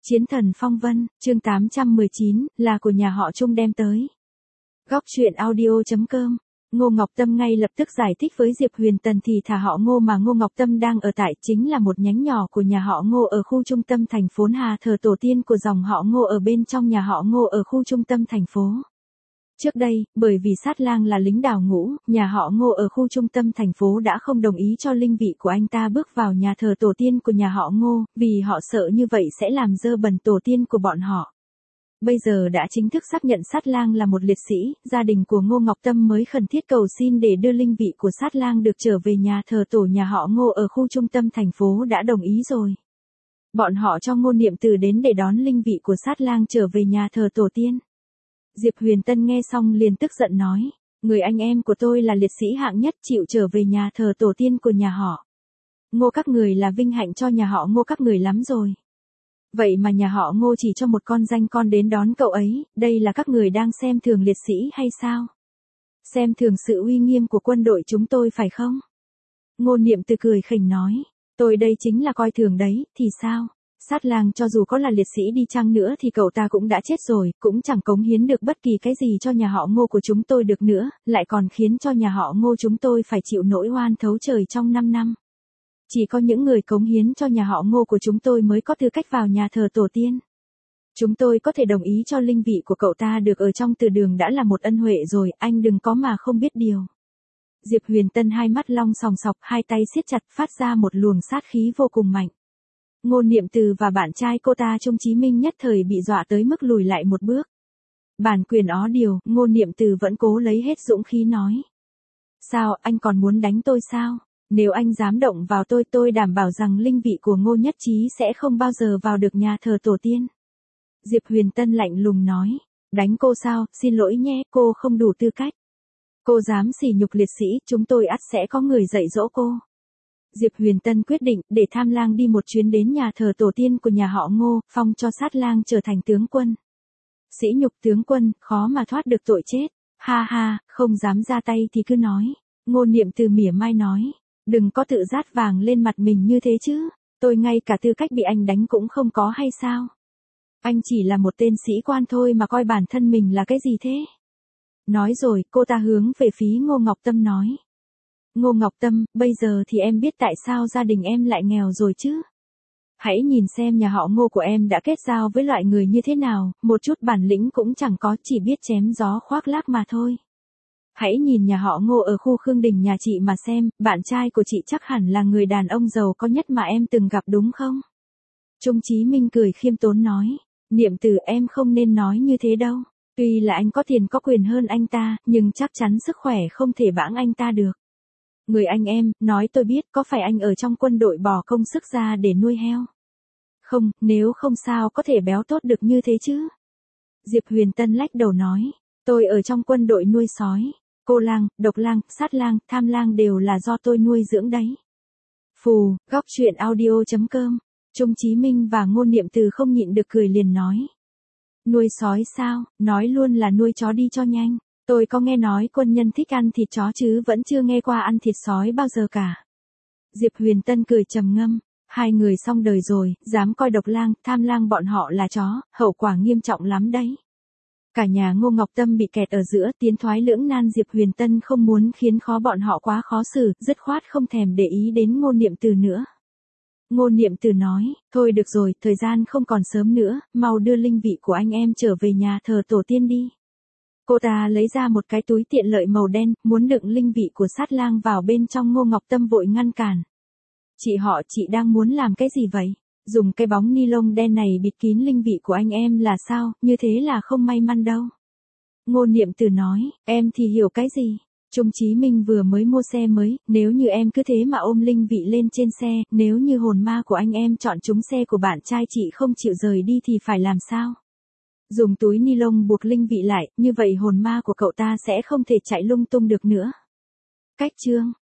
Chiến thần phong vân, chương 819, là của nhà họ Trung đem tới. Góc truyện audio.com. Ngô Ngọc Tâm ngay lập tức giải thích với Diệp Huyền Tần thì thả họ Ngô mà Ngô Ngọc Tâm đang ở tại chính là một nhánh nhỏ của nhà họ Ngô ở khu trung tâm thành phố Hà, thờ tổ tiên của dòng họ Ngô ở bên trong nhà họ Ngô ở khu trung tâm thành phố. Trước đây, bởi vì Sát Lang là lính đào ngũ, nhà họ Ngô ở khu trung tâm thành phố đã không đồng ý cho linh vị của anh ta bước vào nhà thờ tổ tiên của nhà họ Ngô, vì họ sợ như vậy sẽ làm dơ bẩn tổ tiên của bọn họ. Bây giờ đã chính thức xác nhận Sát Lang là một liệt sĩ, gia đình của Ngô Ngọc Tâm mới khẩn thiết cầu xin để đưa linh vị của Sát Lang được trở về nhà thờ tổ nhà họ Ngô ở khu trung tâm thành phố đã đồng ý rồi. Bọn họ cho Ngô Niệm Từ đến để đón linh vị của Sát Lang trở về nhà thờ tổ tiên. Diệp Huyền Tân nghe xong liền tức giận nói, người anh em của tôi là liệt sĩ hạng nhất chịu trở về nhà thờ tổ tiên của nhà họ Ngô các người là vinh hạnh cho nhà họ Ngô các người lắm rồi. Vậy mà nhà họ Ngô chỉ cho một con danh con đến đón cậu ấy, đây là các người đang xem thường liệt sĩ hay sao? Xem thường sự uy nghiêm của quân đội chúng tôi phải không? Ngô Niệm Từ cười khỉnh nói, tôi đây chính là coi thường đấy, thì sao? Sát Lang cho dù có là liệt sĩ đi chăng nữa thì cậu ta cũng đã chết rồi, cũng chẳng cống hiến được bất kỳ cái gì cho nhà họ Ngô của chúng tôi được nữa, lại còn khiến cho nhà họ Ngô chúng tôi phải chịu nỗi oan thấu trời trong 5 năm. Chỉ có những người cống hiến cho nhà họ Ngô của chúng tôi mới có tư cách vào nhà thờ tổ tiên. Chúng tôi có thể đồng ý cho linh vị của cậu ta được ở trong từ đường đã là một ân huệ rồi, anh đừng có mà không biết điều. Diệp Huyền Tân hai mắt long sòng sọc, hai tay siết chặt phát ra một luồng sát khí vô cùng mạnh. Ngô Niệm Từ và bạn trai cô ta Trung Chí Minh nhất thời bị dọa tới mức lùi lại một bước. Bản quyền ó điều, Ngô Niệm Từ vẫn cố lấy hết dũng khí nói. Sao, anh còn muốn đánh tôi sao? Nếu anh dám động vào tôi đảm bảo rằng linh vị của Ngô Nhất Chí sẽ không bao giờ vào được nhà thờ tổ tiên. Diệp Huyền Tân lạnh lùng nói. Đánh cô sao, xin lỗi nhé, cô không đủ tư cách. Cô dám sỉ nhục liệt sĩ, chúng tôi ắt sẽ có người dạy dỗ cô. Diệp Huyền Tân quyết định để Tham Lang đi một chuyến đến nhà thờ tổ tiên của nhà họ Ngô, phong cho Sát Lang trở thành tướng quân. Sỉ nhục tướng quân, khó mà thoát được tội chết. Ha ha, không dám ra tay thì cứ nói. Ngô Niệm Từ mỉa mai nói. Đừng có tự dát vàng lên mặt mình như thế chứ. Tôi ngay cả tư cách bị anh đánh cũng không có hay sao? Anh chỉ là một tên sĩ quan thôi mà coi bản thân mình là cái gì thế? Nói rồi, cô ta hướng về phía Ngô Ngọc Tâm nói. Ngô Ngọc Tâm, bây giờ thì em biết tại sao gia đình em lại nghèo rồi chứ? Hãy nhìn xem nhà họ Ngô của em đã kết giao với loại người như thế nào, một chút bản lĩnh cũng chẳng có, chỉ biết chém gió khoác lác mà thôi. Hãy nhìn nhà họ Ngô ở khu Khương Đình nhà chị mà xem, bạn trai của chị chắc hẳn là người đàn ông giàu có nhất mà em từng gặp đúng không? Trung Chí Minh cười khiêm tốn nói, Niệm Từ em không nên nói như thế đâu. Tuy là anh có tiền có quyền hơn anh ta, nhưng chắc chắn sức khỏe không thể bãng anh ta được. Người anh em, nói tôi biết có phải anh ở trong quân đội bỏ công sức ra để nuôi heo? Không, nếu không sao có thể béo tốt được như thế chứ? Diệp Huyền Tân lách đầu nói, tôi ở trong quân đội nuôi sói. Cô Lang, Độc Lang, Sát Lang, Tham Lang đều là do tôi nuôi dưỡng đấy. Phù, góc truyện audio.com. Trung Chí Minh và Ngô Niệm Từ không nhịn được cười liền nói. Nuôi sói sao, nói luôn là nuôi chó đi cho nhanh. Tôi có nghe nói quân nhân thích ăn thịt chó chứ vẫn chưa nghe qua ăn thịt sói bao giờ cả. Diệp Huyền Tân cười trầm ngâm. Hai người xong đời rồi, dám coi Độc Lang, Tham Lang bọn họ là chó, hậu quả nghiêm trọng lắm đấy. Cả nhà Ngô Ngọc Tâm bị kẹt ở giữa tiến thoái lưỡng nan. Diệp Huyền Tân không muốn khiến bọn họ quá khó xử, dứt khoát không thèm để ý đến Ngô Niệm Từ nữa. Ngô Niệm Từ nói, thôi được rồi, thời gian không còn sớm nữa, mau đưa linh vị của anh em trở về nhà thờ tổ tiên đi. Cô ta lấy ra một cái túi tiện lợi màu đen, muốn đựng linh vị của Sát Lang vào bên trong. Ngô Ngọc Tâm vội ngăn cản. Chị đang muốn làm cái gì vậy? Dùng cái bóng ni lông đen này bịt kín linh vị của anh em là sao, như thế là không may mắn đâu. Ngô Niệm Từ nói, em thì hiểu cái gì? Trung Chí Minh vừa mới mua xe mới, nếu như em cứ thế mà ôm linh vị lên trên xe, nếu như hồn ma của anh em chọn trúng xe của bạn trai chị không chịu rời đi thì phải làm sao? Dùng túi ni lông buộc linh vị lại, như vậy hồn ma của cậu ta sẽ không thể chạy lung tung được nữa. Cách chương